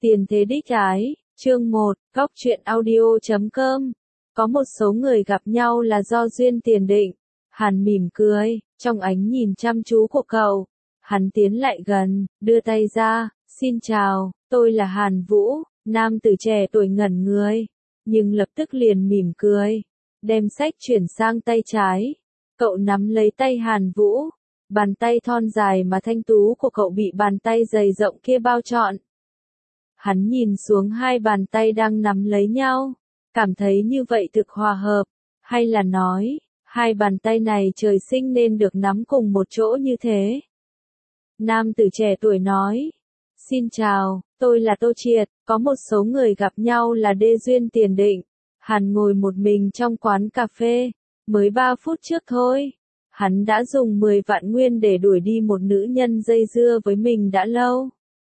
Tiền thế đích ái, chương 1, góc truyện audio.com. Có một số người gặp nhau là do duyên tiền định. Hàn mỉm cười, trong ánh nhìn chăm chú của cậu. Hắn tiến lại gần, đưa tay ra, xin chào, tôi là Hàn Vũ. Nam tử trẻ tuổi ngẩn người, nhưng lập tức liền mỉm cười, đem sách chuyển sang tay trái. Cậu nắm lấy tay Hàn Vũ, bàn tay thon dài mà thanh tú của cậu bị bàn tay dày rộng kia bao trọn. Hắn nhìn xuống hai bàn tay đang nắm lấy nhau, cảm thấy như vậy thực hòa hợp, hay là nói, hai bàn tay này trời sinh nên được nắm cùng một chỗ như thế. Nam tử trẻ tuổi nói, xin chào, tôi là Tô Triệt, có một số người gặp nhau là đê duyên tiền định. Hắn ngồi một mình trong quán cà phê, mới 3 phút trước thôi. Hắn đã dùng 10 vạn nguyên để đuổi đi một nữ nhân dây dưa với mình đã lâu.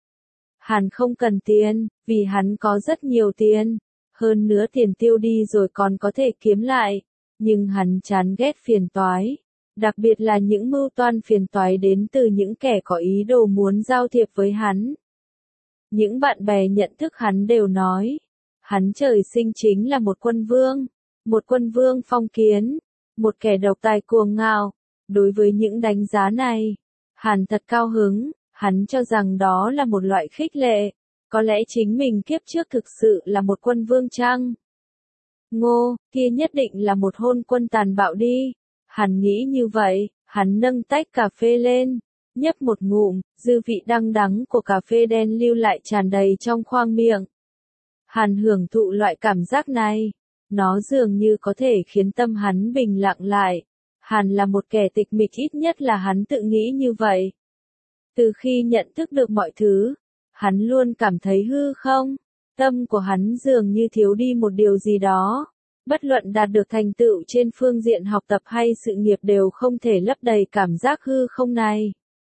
Hắn không cần tiền, vì hắn có rất nhiều tiền. Hơn nữa tiền tiêu đi rồi còn có thể kiếm lại. Nhưng hắn chán ghét phiền toái. Đặc biệt là những mưu toan phiền toái đến từ những kẻ có ý đồ muốn giao thiệp với hắn. Những bạn bè nhận thức hắn đều nói. Hắn trời sinh chính là một quân vương phong kiến, một kẻ độc tài cuồng ngạo. Đối với những đánh giá này, hắn thật cao hứng, hắn cho rằng đó là một loại khích lệ, có lẽ chính mình kiếp trước thực sự là một quân vương chăng? Ngô, kia nhất định là một hôn quân tàn bạo đi, hắn nghĩ như vậy, hắn nâng tách cà phê lên, nhấp một ngụm, dư vị đắng đắng của cà phê đen lưu lại tràn đầy trong khoang miệng. Hắn hưởng thụ loại cảm giác này, nó dường như có thể khiến tâm hắn bình lặng lại. Hắn là một kẻ tịch mịch, ít nhất là hắn tự nghĩ như vậy. Từ khi nhận thức được mọi thứ, hắn luôn cảm thấy hư không, tâm của hắn dường như thiếu đi một điều gì đó. Bất luận đạt được thành tựu trên phương diện học tập hay sự nghiệp đều không thể lấp đầy cảm giác hư không này.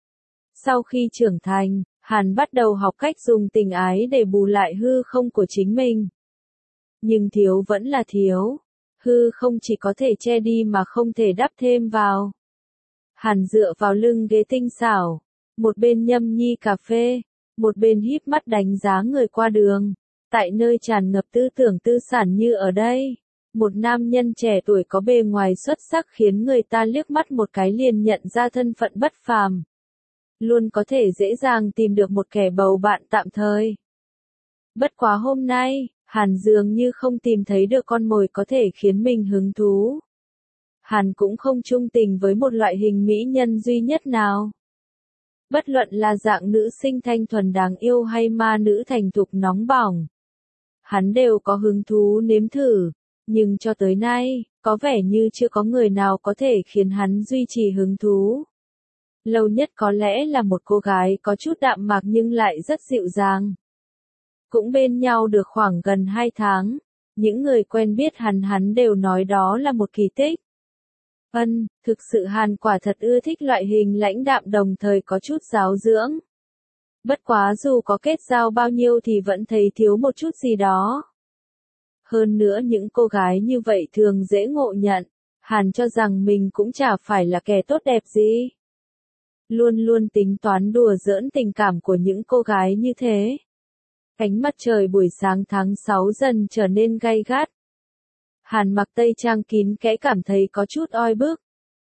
Sau khi trưởng thành, hắn bắt đầu học cách dùng tình ái để bù lại hư không của chính mình. Nhưng thiếu vẫn là thiếu. Hư không chỉ có thể che đi mà không thể đắp thêm vào. Hắn dựa vào lưng ghế tinh xảo, một bên nhâm nhi cà phê, một bên híp mắt đánh giá người qua đường. Tại nơi tràn ngập tư tưởng tư sản như ở đây, một nam nhân trẻ tuổi có bề ngoài xuất sắc khiến người ta liếc mắt một cái liền nhận ra thân phận bất phàm. Luôn có thể dễ dàng tìm được một kẻ bầu bạn tạm thời. Bất quá hôm nay, Hắn dường như không tìm thấy được con mồi có thể khiến mình hứng thú. Hắn cũng không chung tình với một loại hình mỹ nhân duy nhất nào. Bất luận là dạng nữ sinh thanh thuần đáng yêu hay ma nữ thành thục nóng bỏng. Hắn đều có hứng thú nếm thử, nhưng cho tới nay, có vẻ như chưa có người nào có thể khiến hắn duy trì hứng thú. Lâu nhất có lẽ là một cô gái có chút đạm mạc nhưng lại rất dịu dàng. Cũng bên nhau được khoảng gần 2 tháng, những người quen biết hắn đều nói đó là một kỳ tích. Thực sự Hàn quả thật ưa thích loại hình lãnh đạm đồng thời có chút giáo dưỡng. Bất quá dù có kết giao bao nhiêu thì vẫn thấy thiếu một chút gì đó. Hơn nữa những cô gái như vậy thường dễ ngộ nhận, Hàn cho rằng mình cũng chả phải là kẻ tốt đẹp gì. Luôn luôn tính toán đùa giỡn tình cảm của những cô gái như thế. Ánh mặt trời buổi sáng tháng 6 dần trở nên gay gắt. Hàn mặc tây trang kín kẽ cảm thấy có chút oi bức.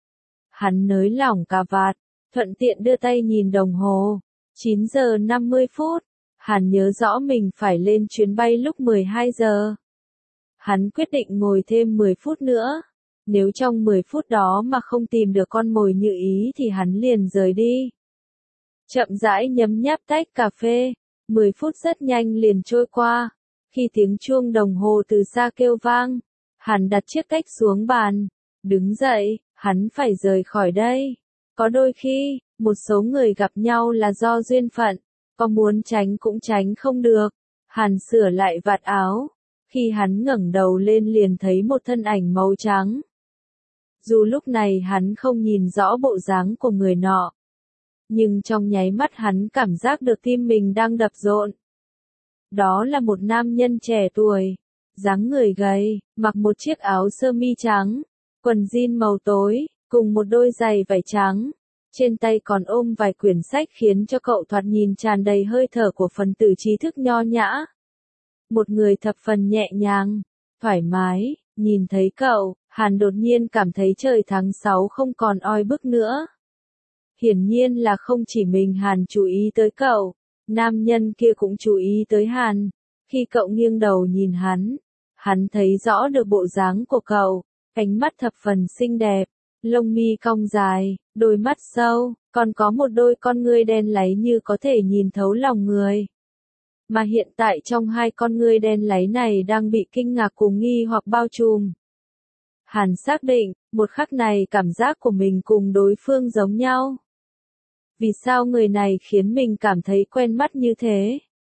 Hắn nới lỏng cà vạt, thuận tiện đưa tay nhìn đồng hồ. 9 giờ 50 phút. Hàn nhớ rõ mình phải lên chuyến bay lúc 12 giờ. Hắn quyết định ngồi thêm 10 phút nữa. Nếu trong 10 phút đó mà không tìm được con mồi như ý thì hắn liền rời đi. Chậm rãi nhấm nháp tách cà phê. 10 phút rất nhanh liền trôi qua. Khi tiếng chuông đồng hồ từ xa kêu vang, hắn đặt chiếc tách xuống bàn. Đứng dậy, hắn phải rời khỏi đây. Có đôi khi, một số người gặp nhau là do duyên phận, có muốn tránh cũng tránh không được. Hắn sửa lại vạt áo. Khi hắn ngẩng đầu lên liền thấy một thân ảnh màu trắng. Dù lúc này hắn không nhìn rõ bộ dáng của người nọ, nhưng trong nháy mắt hắn cảm giác được tim mình đang đập rộn. Đó là một nam nhân trẻ tuổi, dáng người gầy, mặc một chiếc áo sơ mi trắng, quần jean màu tối, cùng một đôi giày vải trắng. trên tay còn ôm vài quyển sách khiến cho cậu thoạt nhìn tràn đầy hơi thở của phần tử trí thức nho nhã. Một người thập phần nhẹ nhàng, thoải mái, nhìn thấy cậu, Hàn đột nhiên cảm thấy trời tháng 6 không còn oi bức nữa. Hiển nhiên là không chỉ mình Hàn chú ý tới cậu, nam nhân kia cũng chú ý tới Hàn. Khi cậu nghiêng đầu nhìn hắn thấy rõ được bộ dáng của cậu, ánh mắt thập phần xinh đẹp, lông mi cong dài, đôi mắt sâu, còn có một đôi con ngươi đen láy như có thể nhìn thấu lòng người. Mà hiện tại trong hai con ngươi đen láy này đang bị kinh ngạc cùng nghi hoặc bao trùm. Hàn xác định, một khắc này cảm giác của mình cùng đối phương giống nhau. Vì sao người này khiến mình cảm thấy quen mắt như thế?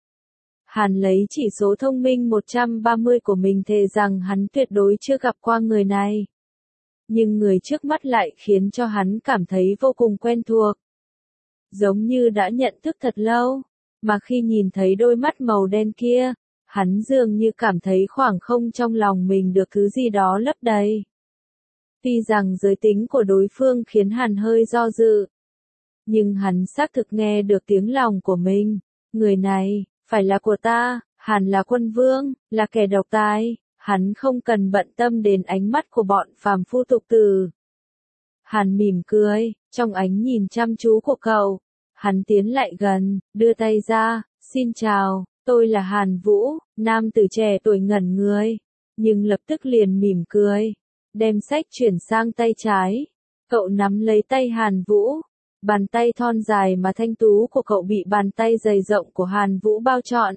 Hàn lấy chỉ số thông minh 130 của mình thề rằng hắn tuyệt đối chưa gặp qua người này. Nhưng người trước mắt lại khiến cho hắn cảm thấy vô cùng quen thuộc. Giống như đã nhận thức thật lâu, mà khi nhìn thấy đôi mắt màu đen kia, hắn dường như cảm thấy khoảng không trong lòng mình được thứ gì đó lấp đầy. Tuy rằng giới tính của đối phương khiến Hàn hơi do dự, nhưng hắn xác thực nghe được tiếng lòng của mình. Người này, phải là của ta, Hàn là quân vương, là kẻ độc tài, hắn không cần bận tâm đến ánh mắt của bọn phàm phu tục tử. Hàn mỉm cười, trong ánh nhìn chăm chú của cậu, hắn tiến lại gần, đưa tay ra, xin chào, tôi là Hàn Vũ, nam tử trẻ tuổi ngẩn người, nhưng lập tức liền mỉm cười, đem sách chuyển sang tay trái. Cậu nắm lấy tay Hàn Vũ, bàn tay thon dài mà thanh tú của cậu bị bàn tay dày rộng của Hàn Vũ bao trọn.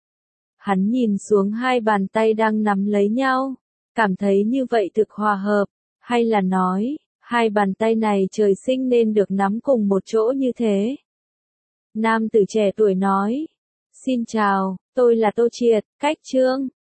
Hắn nhìn xuống hai bàn tay đang nắm lấy nhau, cảm thấy như vậy thực hòa hợp, hay là nói, hai bàn tay này trời sinh nên được nắm cùng một chỗ như thế. Nam tử trẻ tuổi nói, xin chào, tôi là Tô Triệt, cách Trương,